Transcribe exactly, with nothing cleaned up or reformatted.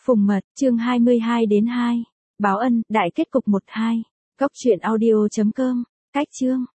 Phùng Mật, chương hai mươi hai đến hai. Báo ân, đại kết cục một hai. Cốc truyện audio chấm com. Cách chương.